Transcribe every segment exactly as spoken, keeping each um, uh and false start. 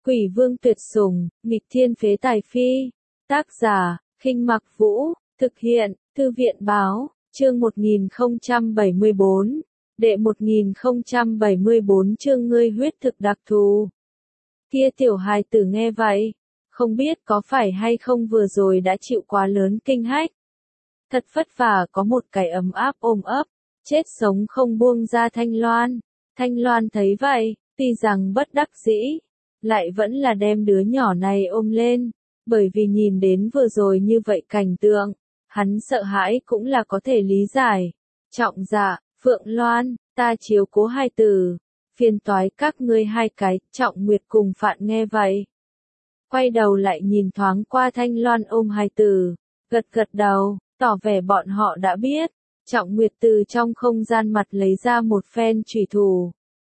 Quỷ vương tuyệt sủng, nghịch thiên phế tài phi. Tác giả, Khinh Mặc Vũ, thực hiện, Thư viện báo, chương một nghìn không trăm bảy mươi bốn, đệ một nghìn không trăm bảy mươi bốn chương ngươi huyết thực đặc thù. Kia tiểu hài tử nghe vậy, không biết có phải hay không vừa rồi đã chịu quá lớn kinh hách. Thật vất vả có một cái ấm áp ôm ấp, chết sống không buông ra Thanh Loan. Thanh Loan thấy vậy, tuy rằng bất đắc dĩ, lại vẫn là đem đứa nhỏ này ôm lên, bởi vì nhìn đến vừa rồi như vậy cảnh tượng, hắn sợ hãi cũng là có thể lý giải. Trọng dạ, Phượng Loan, ta chiếu cố hai tử, phiền toái các ngươi hai cái. Trọng Nguyệt cùng Phạn nghe vậy, quay đầu lại nhìn thoáng qua Thanh Loan ôm hai tử, gật gật đầu, tỏ vẻ bọn họ đã biết. Trọng Nguyệt từ trong không gian mặt lấy ra một phen chủy thủ,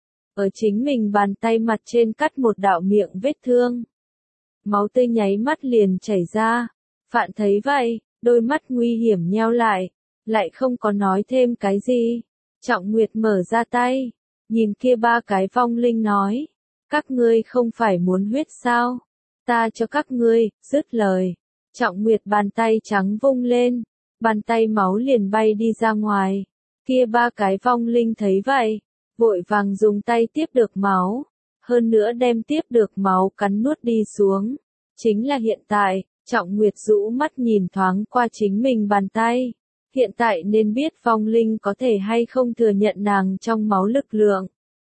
ở chính mình bàn tay mặt trên cắt một đạo miệng vết thương. Máu tươi nháy mắt liền chảy ra. Phạn thấy vậy, đôi mắt nguy hiểm nheo lại, lại không có nói thêm cái gì. Trọng Nguyệt mở ra tay, nhìn kia ba cái vong linh nói, các ngươi không phải muốn huyết sao? Ta cho các ngươi. Dứt lời, Trọng Nguyệt bàn tay trắng vung lên, bàn tay máu liền bay đi ra ngoài. Kia ba cái vong linh thấy vậy, vội vàng dùng tay tiếp được máu, hơn nữa đem tiếp được máu cắn nuốt đi xuống. Chính là hiện tại, Trọng Nguyệt rũ mắt nhìn thoáng qua chính mình bàn tay. Hiện tại nên biết vong linh có thể hay không thừa nhận nàng trong máu lực lượng.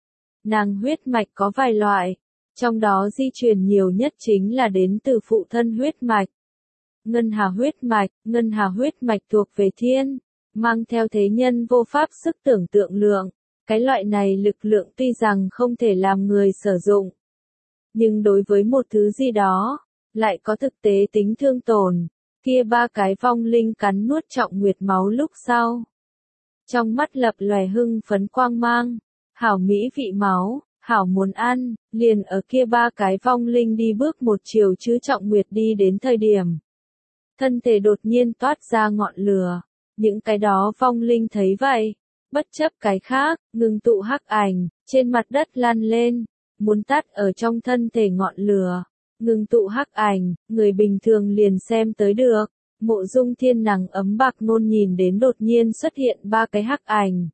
Nàng huyết mạch có vài loại, trong đó di truyền nhiều nhất chính là đến từ phụ thân huyết mạch. Ngân Hà huyết mạch, Ngân Hà huyết mạch thuộc về thiên, mang theo thế nhân vô pháp sức tưởng tượng lượng. Cái loại này lực lượng tuy rằng không thể làm người sử dụng, nhưng đối với một thứ gì đó, lại có thực tế tính thương tổn. Kia ba cái vong linh cắn nuốt Trọng Nguyệt máu lúc sau, trong mắt lập lòe hưng phấn quang mang, hảo mỹ vị máu, hảo muốn ăn. Liền ở kia ba cái vong linh đi bước một chiều chứ Trọng Nguyệt đi đến thời điểm, thân thể đột nhiên toát ra ngọn lửa. Những cái đó vong linh thấy vậy, bất chấp cái khác, ngừng tụ hắc ảnh, trên mặt đất lăn lên, muốn tắt ở trong thân thể ngọn lửa. Ngừng tụ hắc ảnh, người bình thường liền xem tới được. Mộ Dung Thiên Nằng ấm bạc ngôn nhìn đến đột nhiên xuất hiện ba cái hắc ảnh,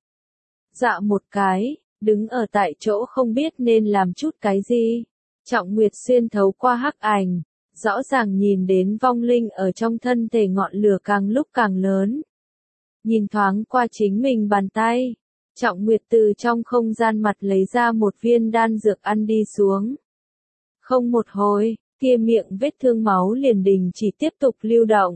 dạ một cái, đứng ở tại chỗ không biết nên làm chút cái gì. Trọng Nguyệt xuyên thấu qua hắc ảnh, rõ ràng nhìn đến vong linh ở trong thân thể ngọn lửa càng lúc càng lớn. Nhìn thoáng qua chính mình bàn tay, Trọng Nguyệt từ trong không gian mặt lấy ra một viên đan dược ăn đi xuống. Không một hồi, kia miệng vết thương máu liền đình chỉ tiếp tục lưu động.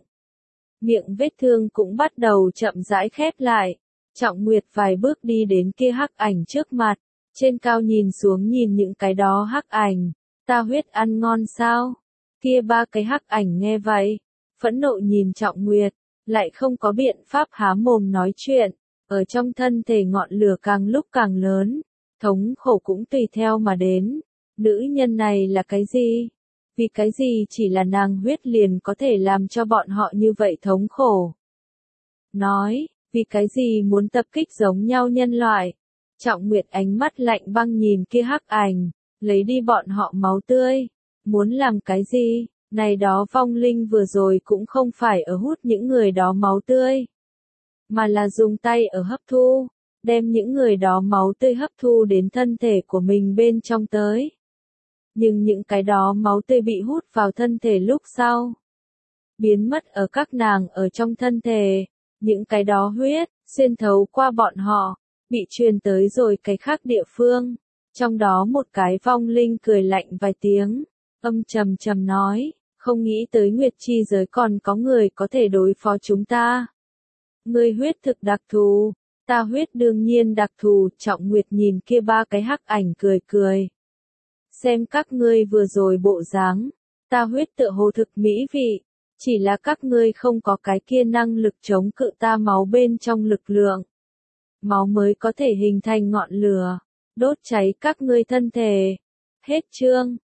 Miệng vết thương cũng bắt đầu chậm rãi khép lại. Trọng Nguyệt vài bước đi đến kia hắc ảnh trước mặt, trên cao nhìn xuống nhìn những cái đó hắc ảnh. Ta huyết ăn ngon sao? Kia ba cái hắc ảnh nghe vậy, phẫn nộ nhìn Trọng Nguyệt, lại không có biện pháp há mồm nói chuyện. Ở trong thân thể ngọn lửa càng lúc càng lớn, thống khổ cũng tùy theo mà đến. Nữ nhân này là cái gì? Vì cái gì chỉ là nàng huyết liền có thể làm cho bọn họ như vậy thống khổ? Nói, vì cái gì muốn tập kích giống nhau nhân loại? Trọng Nguyệt ánh mắt lạnh băng nhìn kia hắc ảnh, lấy đi bọn họ máu tươi. Muốn làm cái gì? Này đó vong linh vừa rồi cũng không phải ở hút những người đó máu tươi, mà là dùng tay ở hấp thu, đem những người đó máu tươi hấp thu đến thân thể của mình bên trong tới. Nhưng những cái đó máu tươi bị hút vào thân thể lúc sau, biến mất ở các nàng ở trong thân thể. Những cái đó huyết, xuyên thấu qua bọn họ, bị truyền tới rồi cái khác địa phương. Trong đó một cái vong linh cười lạnh vài tiếng, âm trầm trầm nói, không nghĩ tới Nguyệt Chi giới còn có người có thể đối phó chúng ta. Ngươi huyết thực đặc thù, ta huyết đương nhiên đặc thù. Trọng Nguyệt nhìn kia ba cái hắc ảnh cười cười. Xem các ngươi vừa rồi bộ dáng, ta huyết tựa hồ thực mỹ vị, chỉ là các ngươi không có cái kia năng lực chống cự ta máu bên trong lực lượng. Máu mới có thể hình thành ngọn lửa, đốt cháy các ngươi thân thể. Hết chương.